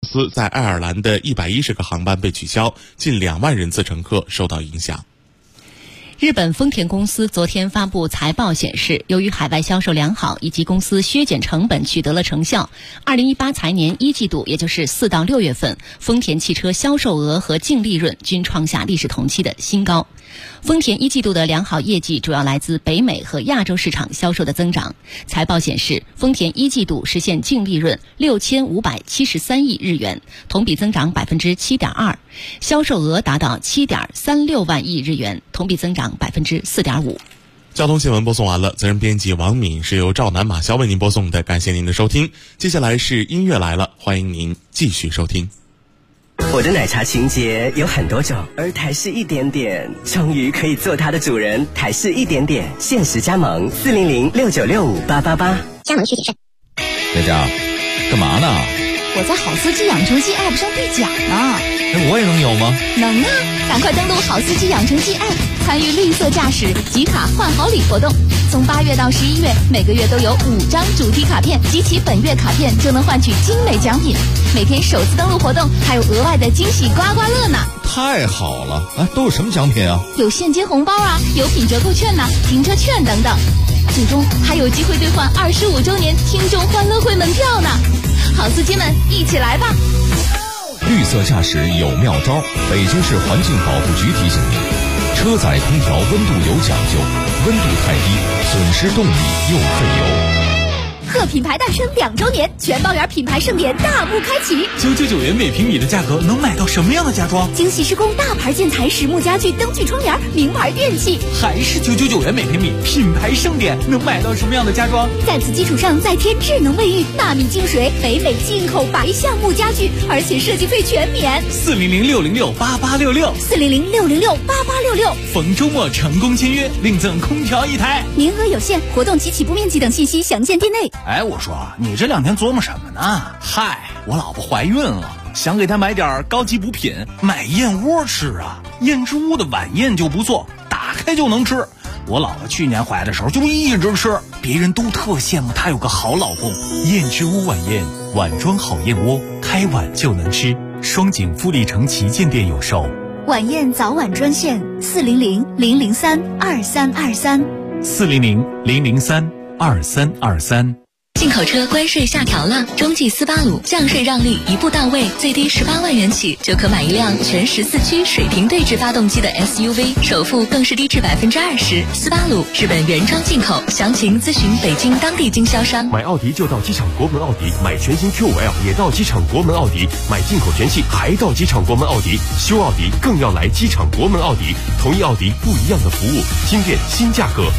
司在爱尔兰的110个航班被取消，近2万人次乘客受到影响。 日本丰田公司昨天发布财报显示，由于海外销售良好以及公司削减成本取得了成效，2018财年1季度，也就是4到6月份，丰田汽车销售额和净利润均创下历史同期的新高。丰田1季度的良好业绩主要来自北美和亚洲市场销售的增长。财报显示，丰田1季度实现净利润6573亿日元，同比增长 7.2%， 销售额达到 7.36万亿日元，同比增长 4.5%。 交通新闻播送完了，责任编辑王敏，是由赵楠、马潇为您播送的，感谢您的收听。接下来是音乐来了，欢迎您继续收听。 我的奶茶情节有很多种，而台式一点点终于可以做它的主人。台式一点点限时加盟40069658888， 加盟需谨慎。 在家干嘛呢？ 我在好司机养成记 App 上兑奖呢。 我也能有吗？ 能啊，赶快登录好司机养成记 App， 参与绿色驾驶集卡换好礼活动。从8月到11月，每个月都有5张主题卡片，集齐本月卡片就能换取精美奖品。每天首次登录活动还有额外的惊喜刮刮乐呢。 太好了啊！都有什么奖品啊？ 有现金红包啊，有品折扣券呐、停车券等等。最终还有机会兑换25周年听众欢乐会门票呢。好司机们，一起来吧！ 绿色驾驶有妙招，北京市环境保护局提醒您：车载空调温度有讲究，温度太低，损失动力又费油。 贺品牌诞生2周年，全包圆品牌盛典大幕开启。 999元每平米的价格能买到什么样的家装？ 精细施工大牌建材、实木家具、灯具窗帘、名牌电器。 还是999元每平米，品牌盛典能买到什么样的家装？ 在此基础上再添智能卫浴、纳米净水、北美进口白橡木家具，而且设计费全免。 400-606-8866 400-606-8866， 逢周末成功签约，另赠空调1台， 名额有限，活动及起步面积等信息详见店内。 哎，我说你这2天琢磨什么呢？嗨，我老婆怀孕了，想给她买点高级补品，买燕窝吃啊。燕之屋的晚宴就不错，打开就能吃。我老婆去年怀的时候就一直吃，别人都特羡慕她有个好老公。燕之屋晚宴，碗装好燕窝，开碗就能吃。双井富力城旗舰店有售。 晚宴早晚专线400-003-2323 400-003-2323。 进口车关税下调了，中继斯巴鲁降税让利一步到位，最低18万元起就可买一辆全14驱水平对置发动机的 SUV， 首付更是低至20%。斯巴鲁日本原装进口，详情咨询北京当地经销商。 买奥迪就到机场国门奥迪，买全新 Q5L 也到机场国门奥迪，买进口全系还到机场国门奥迪，修奥迪更要来机场国门奥迪，同一奥迪不一样的服务，新店新价格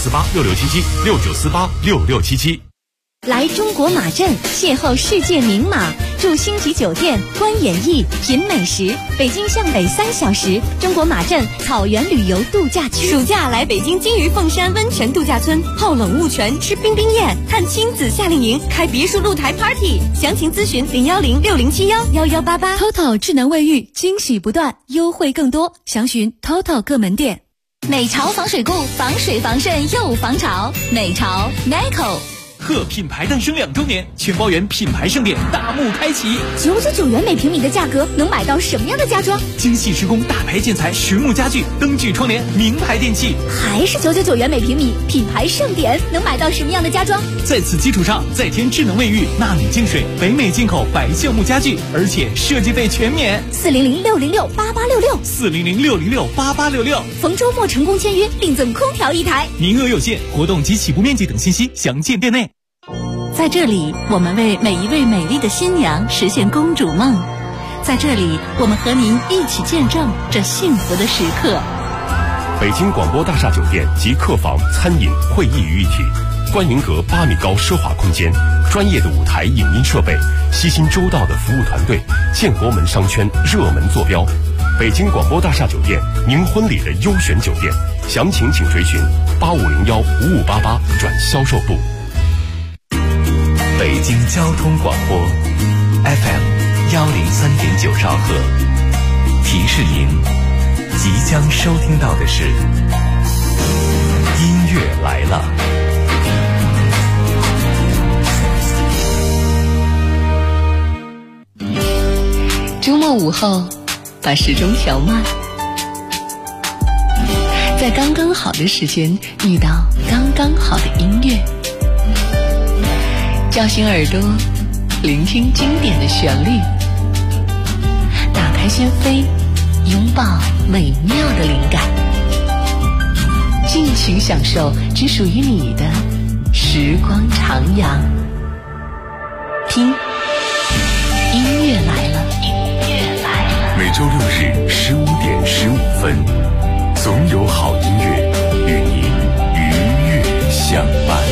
，69486677，69486677。 来中国马镇邂逅世界名马，住星级酒店，观演艺，品美食。北京向北3小时，中国马镇草原旅游度假区。暑假来北京金鱼凤山温泉度假村，泡冷雾泉，吃冰冰宴，看亲子夏令营，开别墅露台 party。详情咨询01060711188。TOTO 智能卫浴，惊喜不断，优惠更多，详询 TOTO 各门店。美潮防水固，防水防渗又防潮。美潮 Nico。 贺品牌诞生2周年，全包圆品牌盛典大幕开启。 999元每平米的价格能买到什么样的家装？ 精细施工大牌建材、实木家具、灯具窗帘、名牌电器。 还是999元每平米，品牌盛典能买到什么样的家装？ 在此基础上再添智能卫浴、纳米净水、北美进口白橡木家具，而且设计费全免。 400-606-8866 400-606-8866， 逢周末成功签约，另赠空调1台， 名额有限，活动及起步面积等信息详见店内。 在这里，我们为每一位美丽的新娘实现公主梦。在这里，我们和您一起见证这幸福的时刻。 北京广播大厦酒店集客房、餐饮、会议于一体，观云阁8米高奢华空间，专业的舞台影音设备，悉心周到的服务团队，建国门商圈热门坐标。北京广播大厦酒店，您婚礼的优选酒店，详情请垂询8501-5588转销售部。 北京交通广播 FM103.9兆赫，提示您即将收听到的是音乐来了。 周末午后，把时钟调慢，在刚刚好的时间遇到刚刚好的音乐，叫醒耳朵，聆听经典的旋律，打开心扉，拥抱美妙的灵感，尽情享受只属于你的时光徜徉。听，音乐来了，音乐来了。 每周六日15点15分，总有好音乐与您愉悦相伴。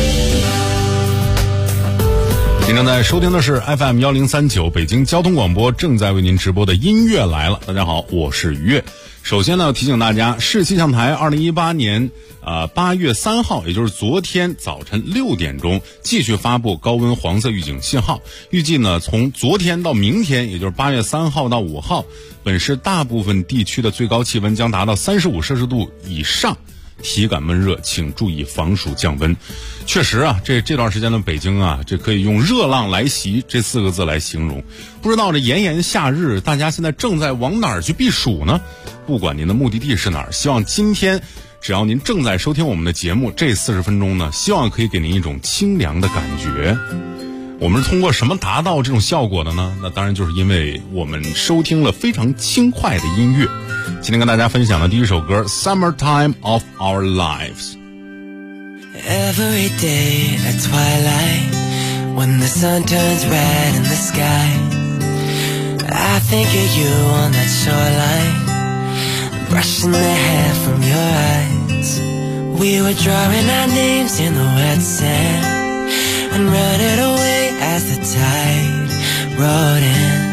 您正在收听的是 FM1039 北京交通广播正在为您直播的音乐来了。大家好，我是于悦。首先呢，提醒大家，市气象台2018年8月3号，也就是昨天早晨6点钟，继续发布高温黄色预警信号。预计呢，从昨天到明天，也就是8月3号到5号，本市大部分地区的最高气温将达到35摄氏度以上。体感闷热，请注意防暑降温。确实啊，这段时间的北京啊，这可以用热浪来袭这4个字来形容。不知道这炎炎夏日，大家现在正在往哪儿去避暑呢？不管您的目的地是哪儿，希望今天只要您正在收听我们的节目，这40分钟呢，希望可以给您一种清凉的感觉。我们是通过什么达到这种效果的呢？那当然就是因为我们收听了非常轻快的音乐。今天跟大家分享的第一首歌 Summertime of Our Lives。 Every day at twilight, when the sun turns red in the sky, I think of you on that shoreline, brushing the hair from your eyes. We were drawing our names in the wet sand and running away as the tide rolled in.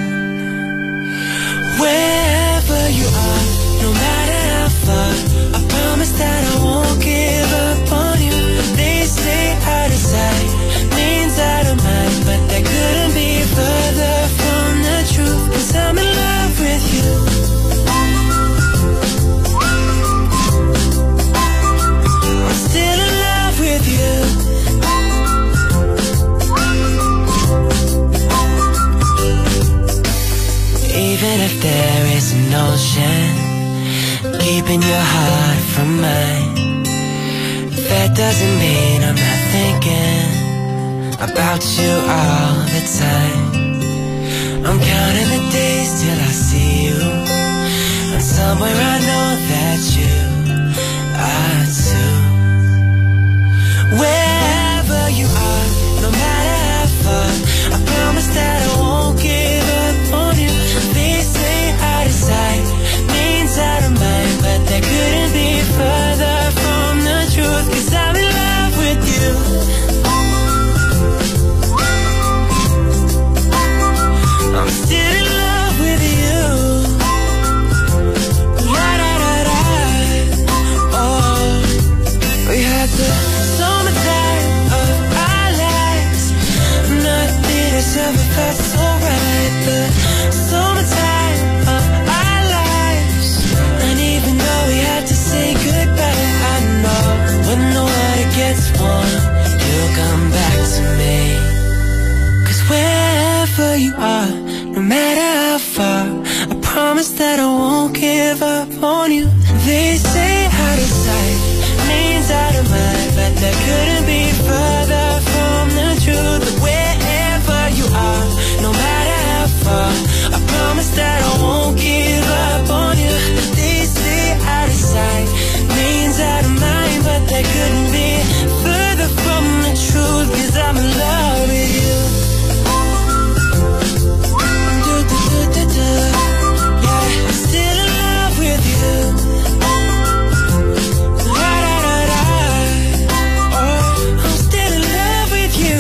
Wherever you are, no matter how far, I promise that I won't give up on you. They say out of sight means out of mind, but that couldn't be further from the truth, 'cause I'm in love with you. I'm still in love with you. Even if there is an ocean keeping your heart from mine, that doesn't mean I'm not thinking about you all the time. I'm counting the days till I see you, and somewhere I know that you are too. Wherever you are, no matter how far, I promise that I won't give up on you. They say out of sight means out of mind, but that couldn't be further from the truth, 'cause I'm in love with you. I'm still in love with you. La da da da. Oh, we had the summertime of our lives. Nothing has ever felt so right. The summertime of our lives. And even though we had to say goodbye, I know when the water gets warm, you'll come back to me. 'Cause wherever you are, no matter how far, I promise that I won't give up on you. They say out of sight means out of mind, but that couldn't be further from the truth. Wherever you are, no matter how far, I promise that I won't give up on you. They say out of sight means out of mind, but that couldn't be further from the truth, 'cause I'm in love with you. Yeah, I'm still in love with you. La da da da. Oh, I'm still in love with you.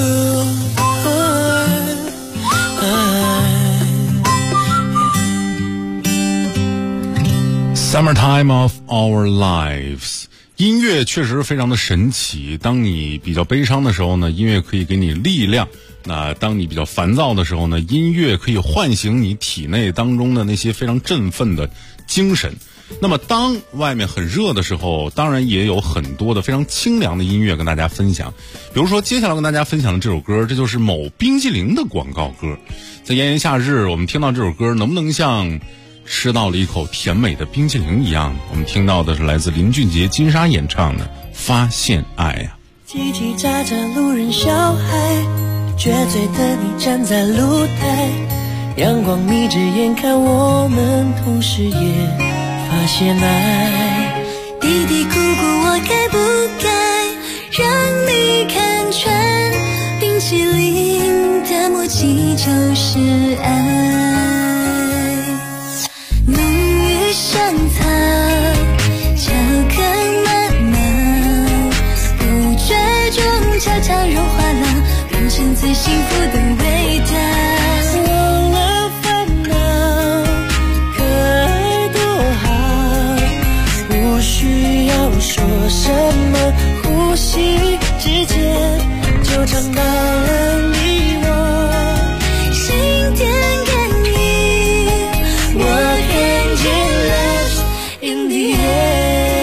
Summertime of Our Lives。 音乐确实非常的神奇，当你比较悲伤的时候呢，音乐可以给你力量，那当你比较烦躁的时候呢，音乐可以唤醒你体内当中的那些非常振奋的精神。那么当外面很热的时候，当然也有很多的非常清凉的音乐跟大家分享。比如说接下来跟大家分享的这首歌，这就是某冰淇淋的广告歌。 在炎炎夏日，我们听到这首歌，能不能像吃到了一口甜美的冰淇淋一样？我们听到的是来自林俊杰、金莎演唱的《发现爱》啊。 叽叽喳喳路人小孩，撅嘴的你站在露台，阳光眯着眼看我们，同时也发现爱。嘀嘀咕咕我该不该让你看穿，冰淇淋的默契就是爱。明与上苍巧克慢慢，不追踪悄悄融化了，变成最幸福的味道。忘了烦恼，可爱多好，不需要说什么，呼吸之间就尝到了你我心电感应。我看见 Love in the air。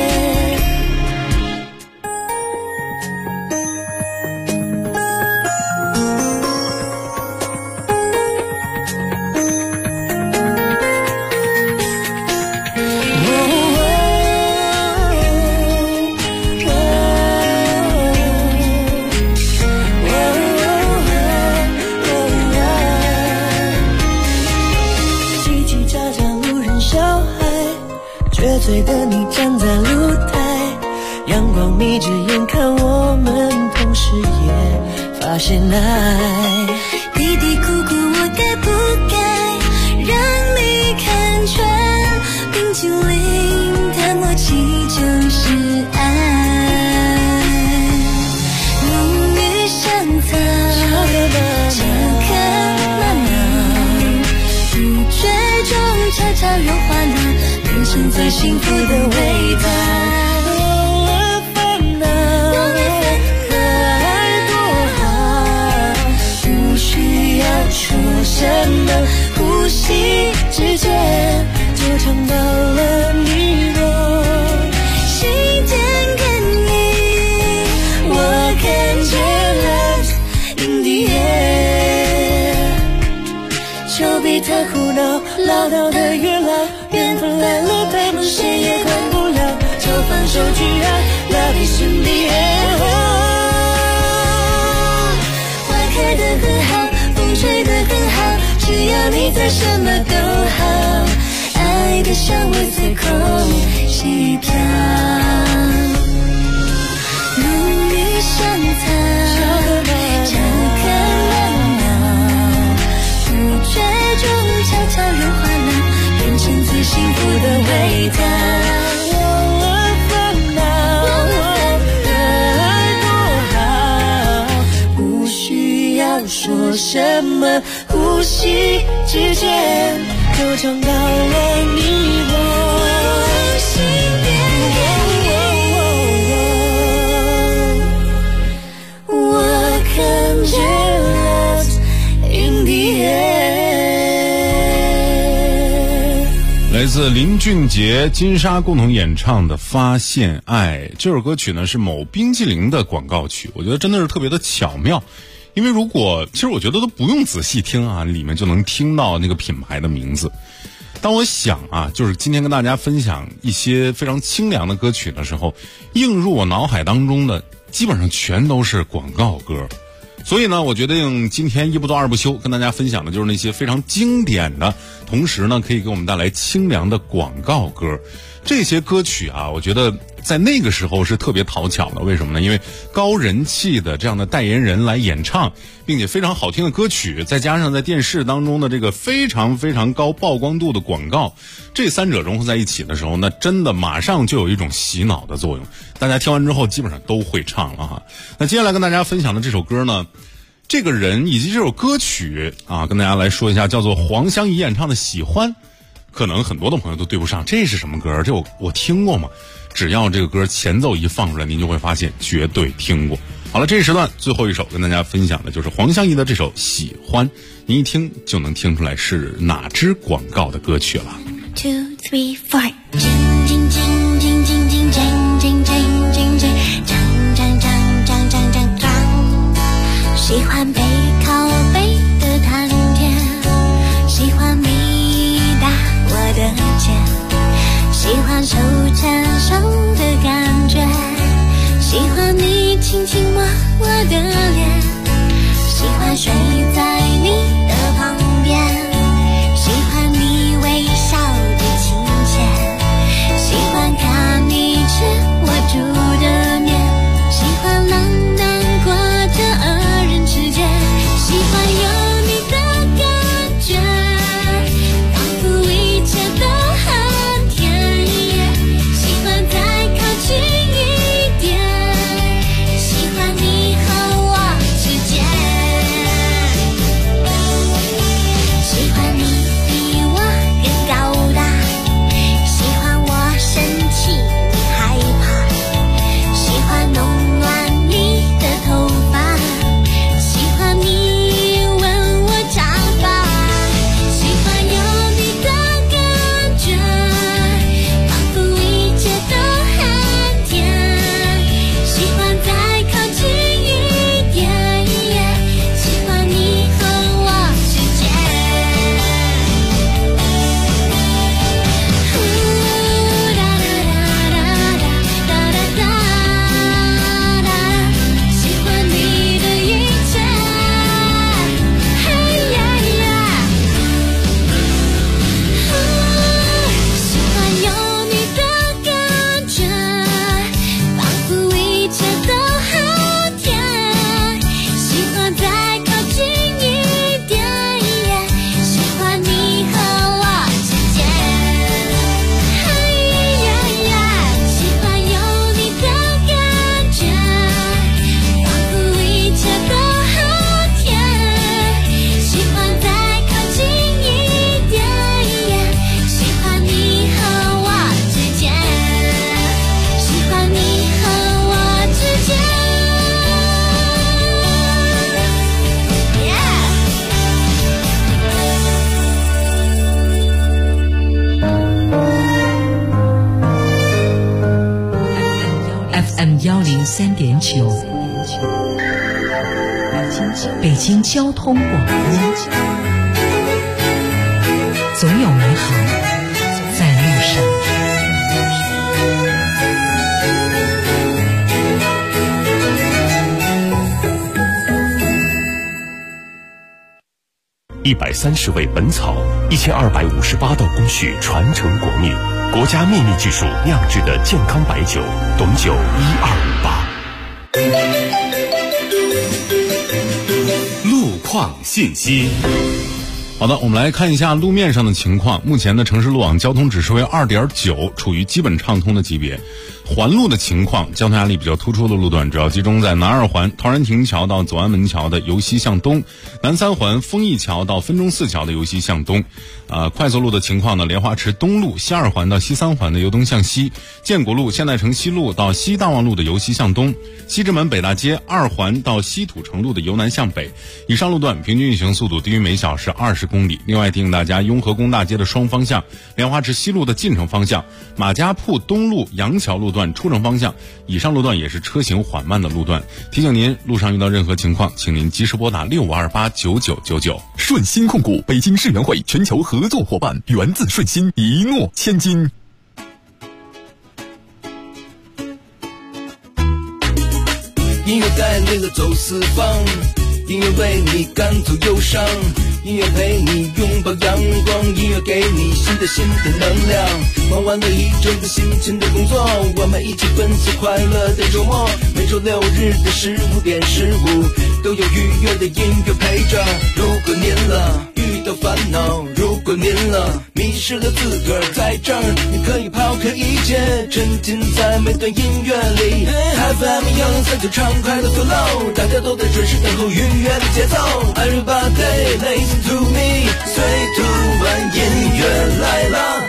撅嘴的你站在露台，阳光眯着眼看我们，同时也发现爱。嘀嘀咕咕我该不该让你看穿，冰淇淋的默契就是爱。明与上苍巧克慢慢，不追踪悄悄融化了，变成最幸福的味道。忘了烦恼，可爱多好，不需要说什么，呼吸之间就尝到了你我心电感应。我看见 Love in the air。丘比特胡闹，唠叨的月老，缘分来了，背梦谁也管不了，就放手去爱。Love is in the air。花开得很好，风吹得很好，只要你在，什么都好。爱的香味随空气飘，明与上苍巧克慢慢，不追踪悄悄融化了，变成最幸福的味道。忘了烦恼，可爱多好，不需要说什么，呼吸之间就尝到了你我心电感应。我看见 Love in the air。 来自林俊杰、金莎共同演唱的《发现爱》这首歌曲呢，是某冰淇淋的广告曲，我觉得真的是特别的巧妙。因为其实我觉得都不用仔细听啊，里面就能听到那个品牌的名字。当我想啊，就是今天跟大家分享一些非常清凉的歌曲的时候，映入我脑海当中的基本上全都是广告歌。所以呢，我决定今天一不做二不休，跟大家分享的就是那些非常经典的，同时呢可以给我们带来清凉的广告歌。这些歌曲啊，我觉得在那个时候是特别讨巧的。为什么呢？因为高人气的这样的代言人来演唱，并且非常好听的歌曲，再加上在电视当中的这个非常非常高曝光度的广告，这三者融合在一起的时候，那真的马上就有一种洗脑的作用。大家听完之后基本上都会唱了哈。那接下来跟大家分享的这首歌呢，这个人以及这首歌曲啊，跟大家来说一下，叫做黄湘怡演唱的《喜欢》。可能很多的朋友都对不上，这是什么歌？这我听过吗？只要这个歌前奏一放出来，您就会发现绝对听过。好了，这一时段最后一首跟大家分享的就是黄湘怡的这首《喜欢》，您一听就能听出来是哪支广告的歌曲了。 2, 3, 4，喜欢背靠背的谈天。 欢手牵手的感觉，喜欢你轻轻摸我的脸，喜欢睡在你的旁边，喜欢你微笑的亲切，喜欢看你吃我煮的面，喜欢冷淡过的二人之间，喜欢有你的感觉，仿佛一切都很甜，喜欢再靠近一点，喜欢你和我之间，喜欢你比我更高大，喜欢我生气你害怕，喜欢弄乱你的头发，喜欢你问我长发，喜欢有你的感觉，仿佛一切都很甜，喜欢再靠近一点，喜欢你和我之间，喜欢你的一切，喜欢有你的感觉，仿佛一切都很甜，喜欢再靠近一点，喜欢你和我之间，喜欢有你的感觉，仿佛一切都很甜，喜欢再靠近一点，喜欢你和我之间，喜欢你和我之间。 FM 103.9，北京交通广播，总有美好在路上。 130味本草，1258道工序传承国秘，国家秘密技术酿制的健康白酒，董酒1258。 路况信息。 好的，我们来看一下路面上的情况。目前的城市路网交通指数为2.9，处于基本畅通的级别。环路的情况，交通压力比较突出的路段主要集中在南二环陶然亭桥到左安门桥的由西向东，南三环丰益桥到分钟寺桥的由西向东。快速路的情况呢，莲花池东路西二环到西三环的由东向西，建国路现代城西路到西大望路的由西向东，西直门北大街二环到西土城路的由南向北。以上路段平均运行速度低于每小时20公里。另外提醒大家，雍和宫大街的双方向，莲花池西路的进城方向，马家铺东路杨桥路段出城方向，以上路段也是车行缓慢的路段。提醒您，路上遇到任何情况，请您及时拨打65289999。 顺鑫控股北京世园会全球合作伙伴，源自顺鑫，一诺千金。 音乐带领着走四方，音乐为你赶走忧伤，音乐陪你拥抱阳光，音乐给你新的能量。忙完了一整个辛勤的工作，我们一起奔赴快乐的周末。每周六日的15点15，都有愉悦的音乐陪着。如果您遇到烦恼，如果您迷失了自个儿，在这儿你可以抛开一切，沉浸在每段音乐里。FM 103就畅快的 flow， 大家都在准时等候愉悦的节奏。Everybody listen to me， 最突然音乐来了。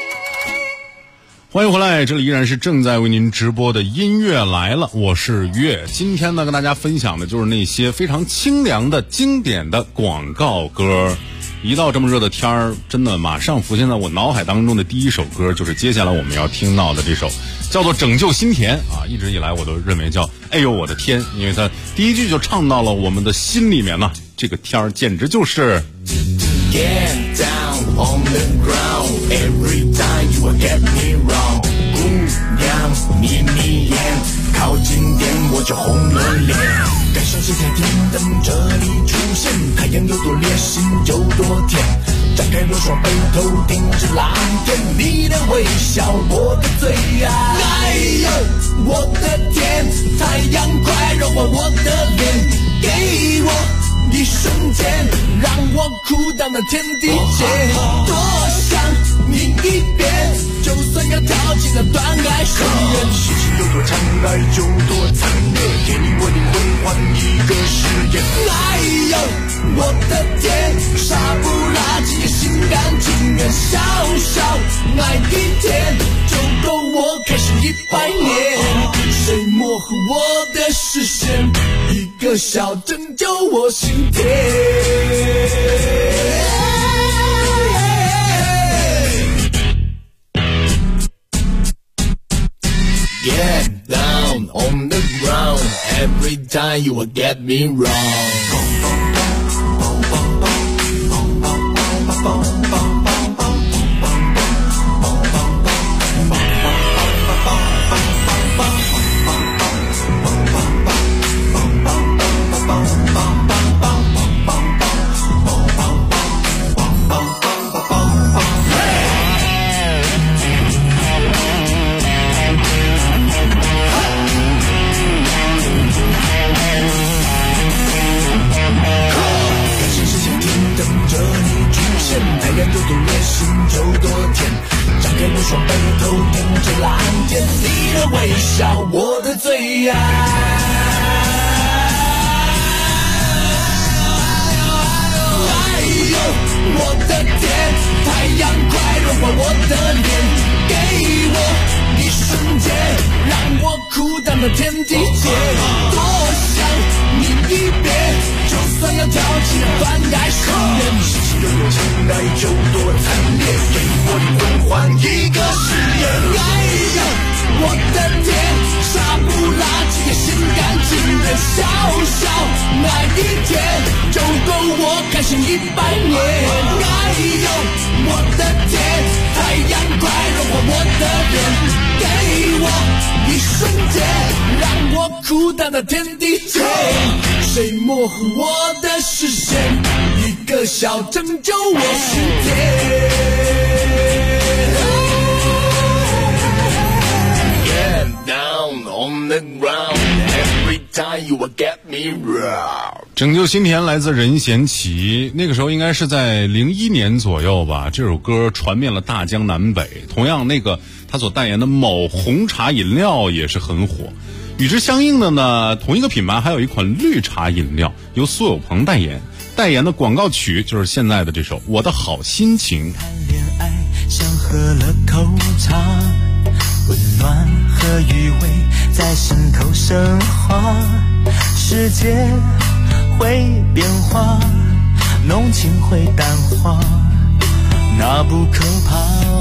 欢迎回来，这里依然是正在为您直播的音乐来了，我是月。今天呢，跟大家分享的就是那些非常清凉的经典的广告歌。一到这么热的天儿，真的马上浮现在我脑海当中的第一首歌，就是接下来我们要听到的这首，叫做《拯救心田》啊。一直以来我都认为叫哎呦我的天，因为它第一句就唱到了我们的心里面呢。这个天儿简直就是。 Get down on the ground. Every time you will get me wrong. 姑娘眯眯眼，靠近点我就红了脸。感受是在天等着你出现，太阳有多烈心有多甜。张开我双背头盯着蓝天，你的微笑我的最爱。哎呦，我的天，太阳快融化我的脸，给我一瞬间，让我哭到那天地间。多想你一遍，就算要跳进那断崖深渊。事情有多长，爱就多惨烈，给你我灵魂换一个誓言。哎呦，我的天，傻不拉几的心甘情愿，小小爱一天，就够我开心100年。谁模糊我的视线，一个笑拯救我心田。Get down on the ground. Every time you will get me wrong.我的最爱，哎呦，我的天，太阳快融化我的脸，给我一瞬间，让我哭到那天地间。多想你一遍，就算要跳进那断崖深渊。事情有多长，爱就多惨烈，给我灵魂换一个誓言。哎呦，我的天，傻不拉几的心甘情愿，小小爱一天，就够我开心100年。哎呦，我的天，太阳快融化我的脸，给我一瞬间，让我哭到那天地间。谁模糊我的视线，一个笑拯救我心田。Down on the ground, every time you will get me wrong. 拯救心田来自任贤齐，那个时候应该是在01年左右吧。这首歌传遍了大江南北。同样，那个他所代言的某红茶饮料也是很火。与之相应的呢，同一个品牌还有一款绿茶饮料，由苏有朋代言，代言的广告曲就是现在的这首《我的好心情》。 谈恋爱像喝了口茶，温暖和余味在心头升华，世界会变化，浓情会淡化，那不可怕。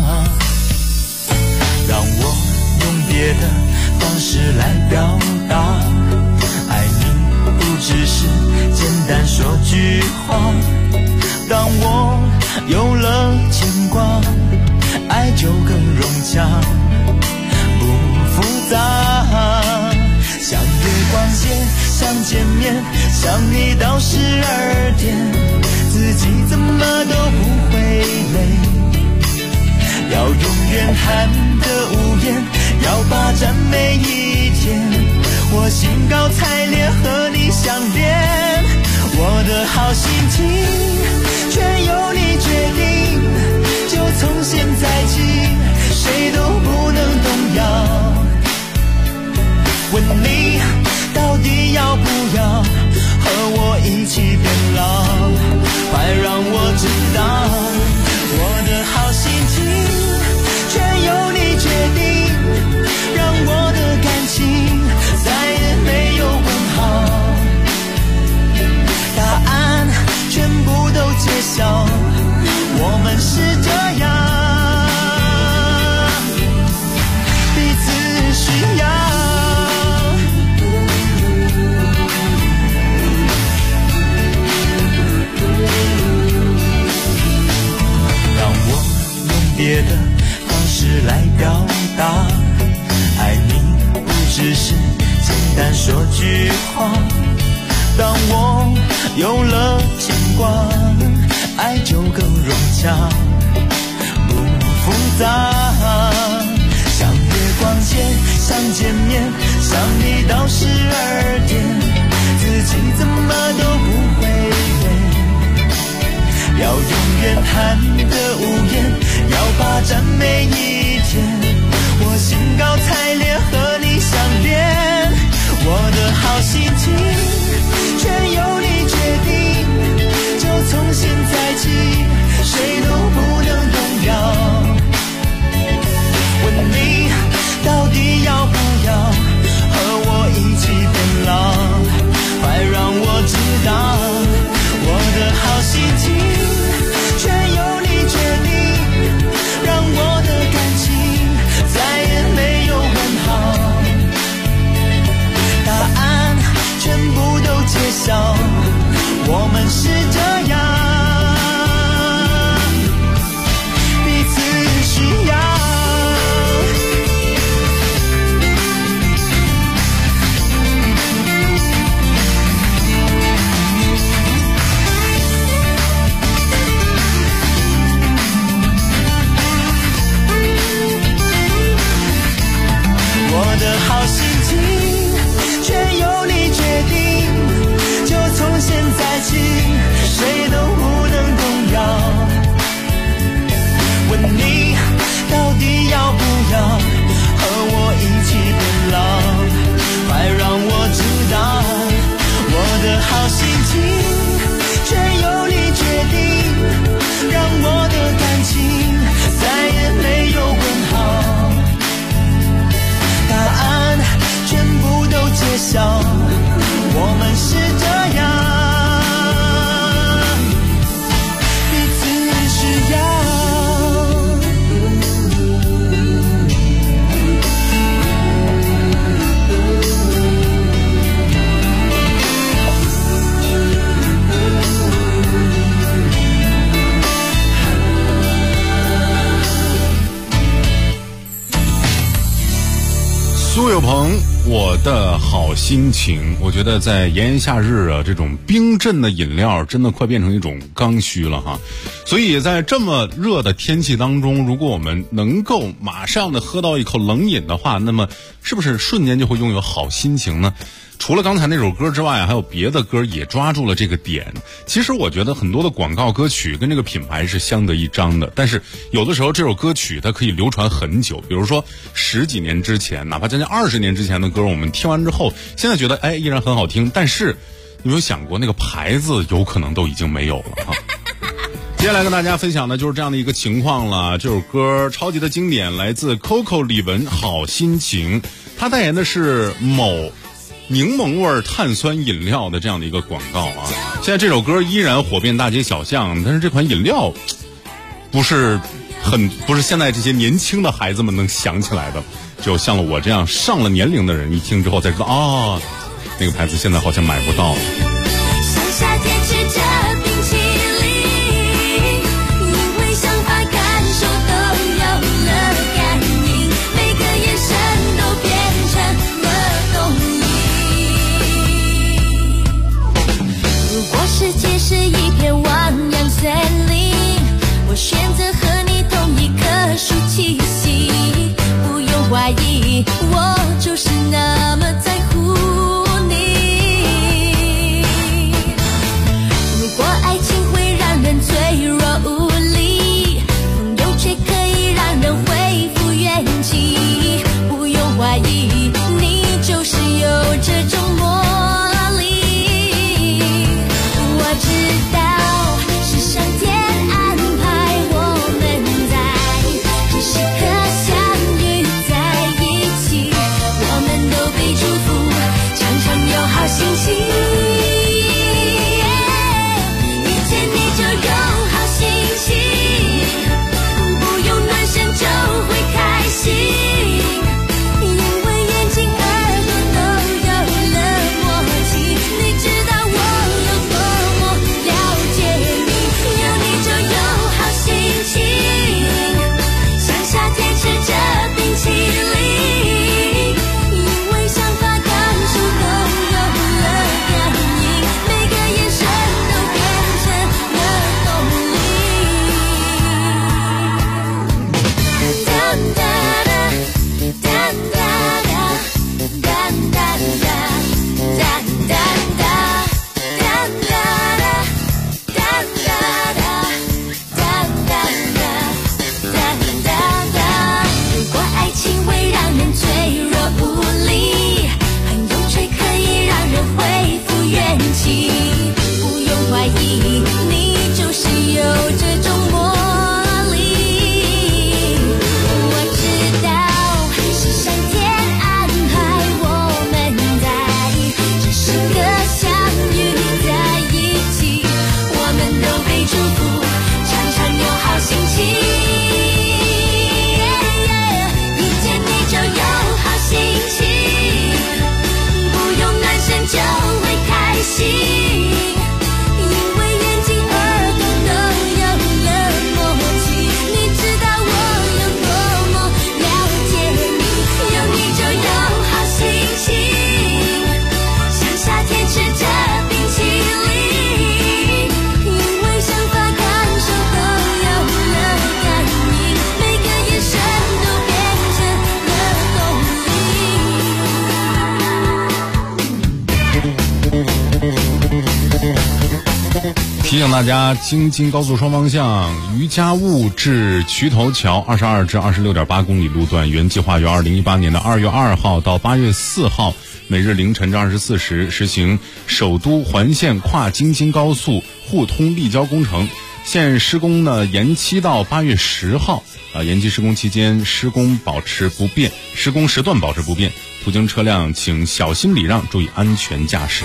让我用别的方式来表达，爱你不只是简单说句话，当我有了牵挂，爱就更融洽，不复杂。像月光街，想见面，想你到12点，自己怎么都不会累。要永远含着无言，要霸占每一天，我兴高采烈和你相恋。我的好心情全由你决定，就从现在起谁都不能动摇。问你到底要不要和我一起变老，快让我知道。我的好心情全由你决定，让我的感情再也没有问号，答案全部都揭晓，我们是这样，彼此需要。 别的方式来表达。爱你不只是简单说句话，当我有了牵挂，爱就更融洽，不复杂。像月光前，想见面，想你到12点，自己怎么都不会累，要永远谈的无言，要霸占每一天，我兴高采烈和你相恋，我的好心情全由你决定，就从现在起谁都不能动摇。问你到底要不要和我一起变老，快让我知道，我的好心情全由你决定，让我的感情再也没有问号，答案全部都揭晓，我们是这样，彼此需要。我的好心情全由你决定，就从现在起谁都不能动摇。问你到底要不要和我一起变老，快让我知道，我的好心情全由你决定，让我的感情再也没有问号，答案全部都揭晓，我们是这样，彼此需要。 苏有朋，我的好心情。我觉得在炎炎夏日啊，这种冰镇的饮料真的快变成一种刚需了哈。所以在这么热的天气当中，如果我们能够马上的喝到一口冷饮的话，那么是不是瞬间就会拥有好心情呢？除了刚才那首歌之外，还有别的歌也抓住了这个点。其实我觉得很多的广告歌曲跟这个品牌是相得益彰的，但是有的时候这首歌曲它可以流传很久，比如说10几年之前，哪怕将近20年之前的歌，我们听完之后现在觉得依然很好听，但是你有没有想过那个牌子有可能都已经没有了哈。接下来跟大家分享的就是这样的一个情况了。这首歌超级的经典，来自 Coco 李玟，好心情。他代言的是某柠檬味碳酸饮料的这样的一个广告啊。现在这首歌依然火遍大街小巷，但是这款饮料不是现在这些年轻的孩子们能想起来的，只有像了我这样上了年龄的人一听之后才知道那个牌子现在好像买不到了。 像夏天吃着冰淇淋，因为想法感受都有了感应，每个眼神都变成了动力。如果世界是一片汪洋森林，我选择和你同一棵树栖息，不用怀疑，我就是那么在乎你。 醒大家，京津高速双方向于家坞至渠头桥22至26.8公里路段，原计划于2018年的2月2号到8月4号每日凌晨至24时实行首都环线跨京津高速互通立交工程。现施工呢延期到8月10号，延期施工期间施工保持不变，施工时段保持不变，途经车辆请小心礼让，注意安全驾驶。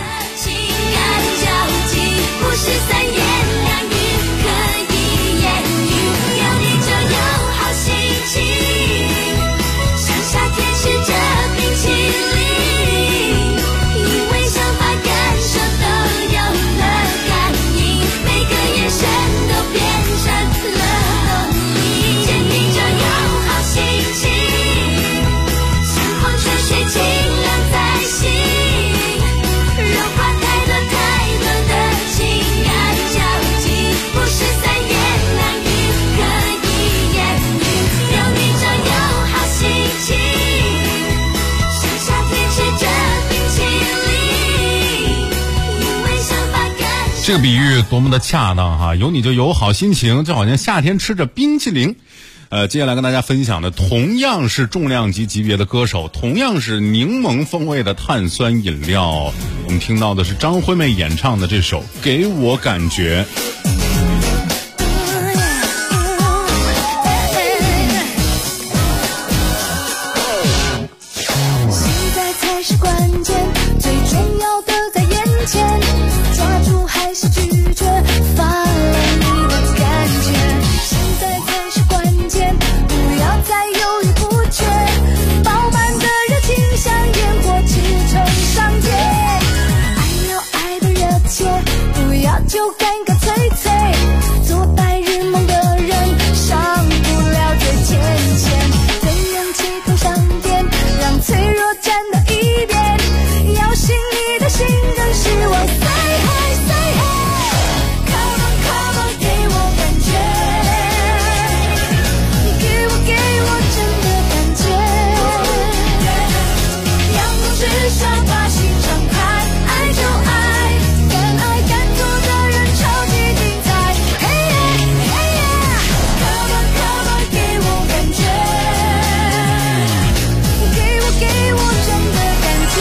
不是三言两语可以言喻，有你就有好心情，像夏天吃着冰淇淋，因为想法感受都有了感应，每个眼神都变成了动力，坚定就有好心情，像矿泉水清凉在心，融化太多太多的情。不是三言两语可以言喻，有你就有好心情，像夏天吃着冰淇淋，因为想法感受。 这个比喻多么的恰当哈！有你就有好心情，就好像夏天吃着冰淇淋。接下来跟大家分享的同样是重量级级别的歌手，同样是柠檬风味的碳酸饮料。我们听到的是张惠妹演唱的这首《给我感觉》。 现在才是关键，最重要的在眼前，抓住还是拒绝，发了你的感觉。现在才是关键，不要再犹豫不决，饱满的热情像烟火直冲上天，爱要爱的热切，不要就干干脆脆，做白日梦的人上不了最前线，怎样气头上点，让脆弱站到一边，要信你的心更是我 say hi say hi， come on come on 给我感觉，你给我真的感觉，阳光之下把心敞开，爱就爱，敢爱敢做的人超级精彩，嘿耶嘿耶 come on come on 给我感觉，给我真的感觉，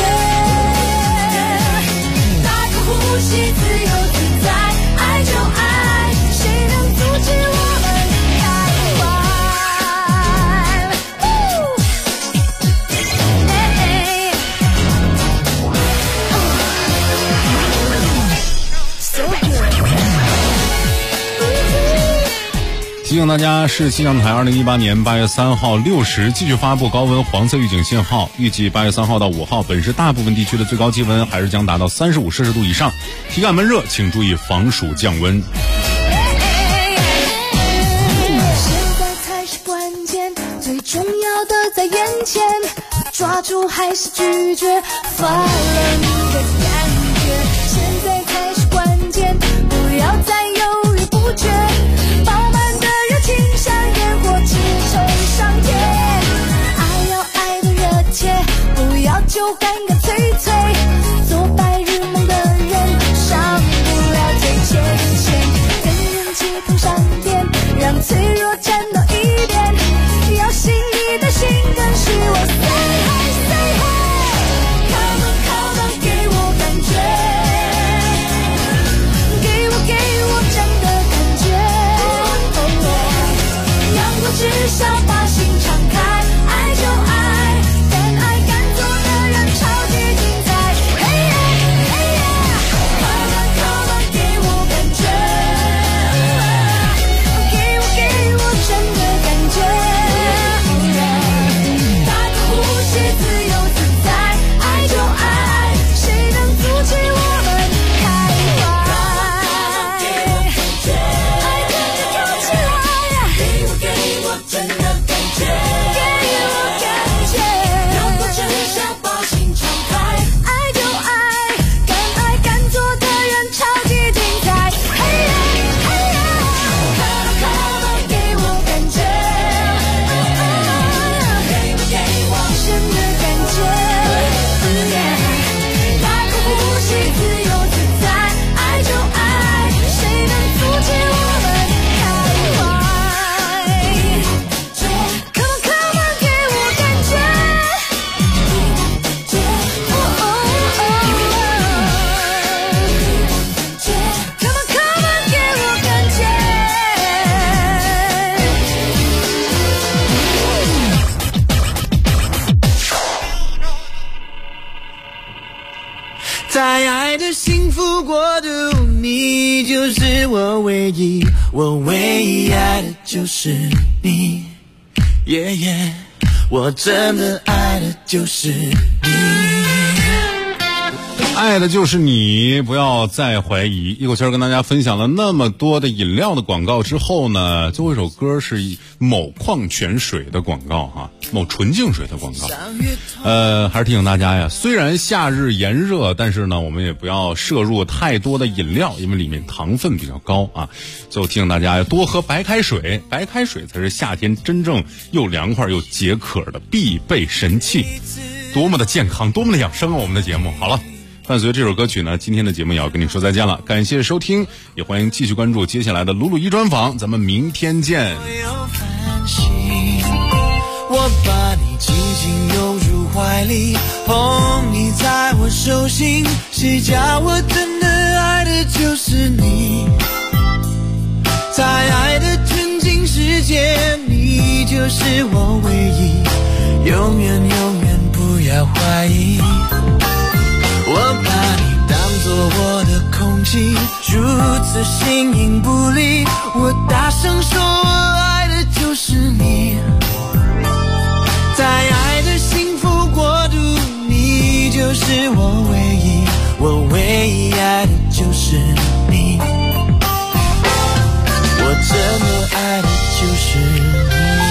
大口呼吸自由自在，爱就爱，谁能阻止我们开怀？So good。 提醒大家，市气象台2018年8月3号6时继续发布高温黄色预警信号，预计8月3号到5号，本市大部分地区的最高气温还是将达到35摄氏度以上，体感闷热，请注意防暑降温。 现在才是关键，最重要的在眼前，抓住还是拒绝，发了你的感觉，现在才是关键，不要再犹豫不决，饱满的热情像烟火直冲上天，爱要爱的热切，不要就干干脆脆，做白日梦的人上不了最前线，跟人气头上点，让脆弱站到一边，要信你的心更是我 say hi say hi， come on come on 给我感觉，给我真的感觉，阳光之下把心敞开，爱就爱，敢爱敢做的人超级精彩，嘿耶嘿耶 come on come on 给我感觉，给我真的感觉，大口呼吸自由自在，爱就爱，谁能阻止我们开怀？爱跟着跳起来，给我真的感觉。 在爱的幸福国度，你就是我唯一，我唯一爱的就是你，我真的爱的就是你。 爱的就是你，不要再怀疑。一口气跟大家分享了那么多的饮料的广告之后呢，最后一首歌是某矿泉水的广告哈，某纯净水的广告。还是提醒大家呀，虽然夏日炎热，但是呢，我们也不要摄入太多的饮料，因为里面糖分比较高啊。最后提醒大家要多喝白开水，白开水才是夏天真正又凉快又解渴的必备神器。多么的健康，多么的养生啊！我们的节目好了。伴随这首歌曲呢，今天的节目也要跟你说再见了，感谢收听，也欢迎继续关注接下来的鲁鲁一专访，咱们明天见。 我把你紧紧拥入怀里，捧你在我手心，谁叫我真的爱的就是你，在爱的纯净世界，你就是我唯一，永远永远不要怀疑。我把你当作我的空气，如此形影不离，我大声说我爱的就是你，在爱的幸福国度，你就是我唯一，我唯一爱的就是你，我真的爱的就是你。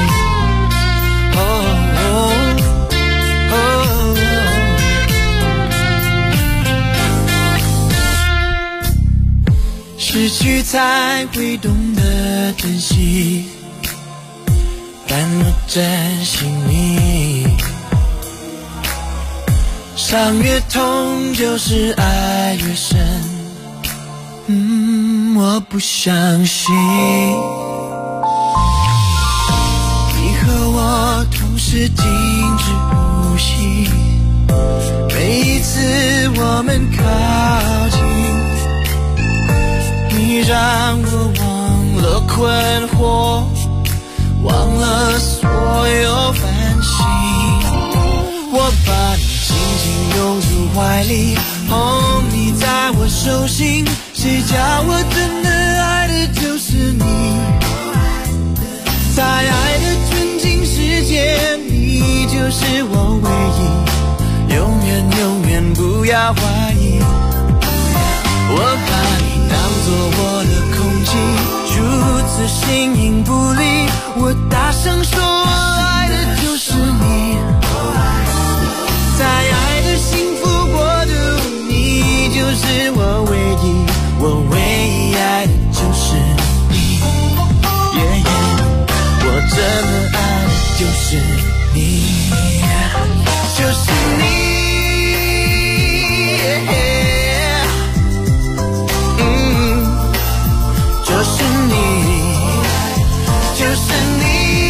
失去才会懂得珍惜，但我珍惜你，伤越痛就是爱越深，我不相信你和我同时静止呼吸，每一次我们靠近，你让我忘了困惑，忘了所有烦心，我把你紧紧拥入怀里，捧你在我手心，谁叫我真的爱的就是你，在爱的纯净世界，你就是我唯一，永远永远不要怀疑。我把你当作我的空气，如此形影不离，我大声说我爱的就是你，在爱的幸福国度，你就是我唯一，我唯一爱的就是你，我真的爱的就是你，就是你。就是你，就是你，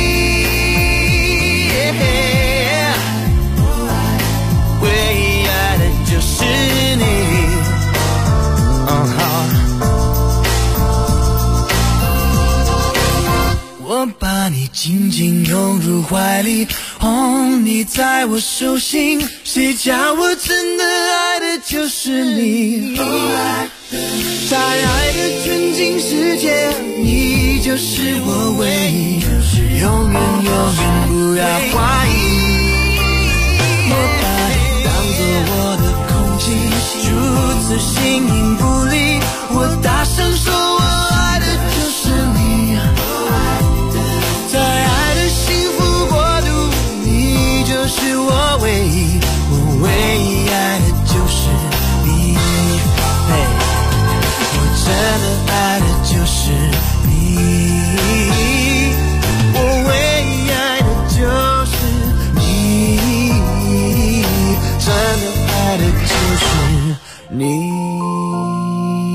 唯一爱的就是你。我把你紧紧拥入怀里，捧你在我手心，谁叫我真的爱的就是你，在爱的纯净世界，你就是我唯一，永远永远不要怀疑。我把你当作我的空气，如此形影不离，我大声说我爱的就是你，在爱的幸福国度，你就是我唯一，我唯一爱的就是你，真的爱的就是你，我唯一爱的就是你，真的爱的就是你。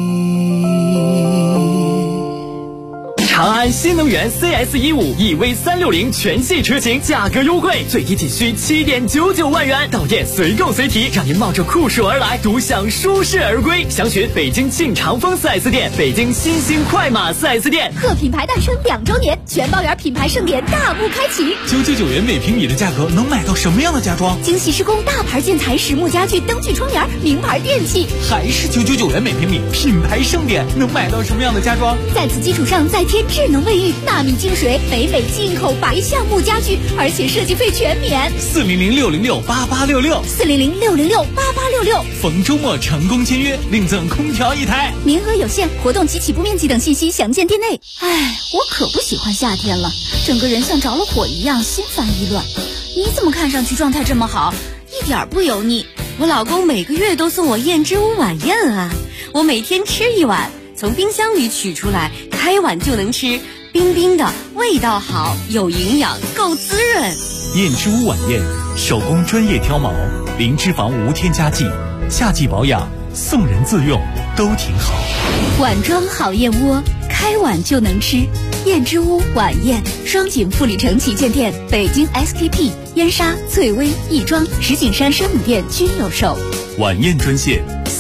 能源 CS15 EV360全系车型价格优惠，最低仅需7.99万元，到店随购随提，让您冒着酷暑而来，独享舒适而归。详询北京庆长丰 4S 店、北京新兴快马 4S 店。 贺品牌诞生2周年，全包圆品牌盛典大幕开启。 999元每平米的价格能买到什么样的家装？ 精细施工大牌建材、实木家具、灯具窗帘、名牌电器， 还是999元每平米，品牌盛典能买到什么样的家装？ 在此基础上再添智能卫浴、纳米净水、北美进口白橡木家具，而且设计费全免。 400-606-8866，400-606-8866，逢周末成功签约，另赠空调1台， 名额有限，活动及起步面积等信息详见店内。哎，我可不喜欢夏天了，整个人像着了火一样，心烦意乱。你怎么看上去状态这么好，一点不油腻？ 我老公每个月都送我燕之屋晚宴啊，我每天吃1碗，从冰箱里取出来，开碗就能吃，冰冰的，味道好，有营养，够滋润。 燕之屋晚宴，手工专业挑毛，零脂肪无添加剂，夏季保养，送人自用都挺好。 碗装好燕窝，开碗就能吃。燕之屋晚宴，双井富力城旗舰店、北京 SKP、燕莎、翠微、亦庄、石景山生母店均有售。 晚宴专线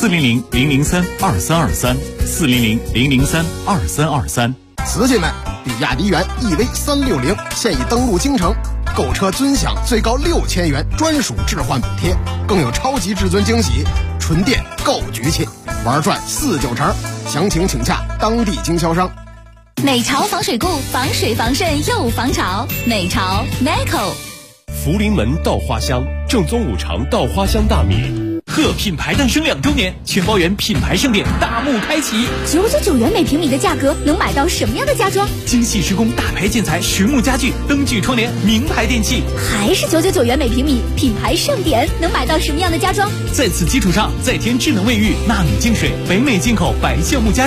400-003-2323，400-003-2323。 瓷器们，比亚迪元 EV360现已登陆京城，购车尊享最高6000元专属置换补贴，更有超级至尊惊喜，纯电够局气，玩转49成。详情请洽当地经销商。 美潮防水固，防水防渗又防潮。美潮 Meco。 福临门稻花香，正宗5常稻花香大米。 贺品牌诞生2周年，全包圆品牌盛典大幕开启。 999元每平米的价格，能买到什么样的家装？ 精细施工大牌建材、实木家具、灯具窗帘、名牌电器， 还是999元每平米，品牌盛典能买到什么样的家装？ 在此基础上再添智能卫浴、纳米净水、北美进口白橡木家具。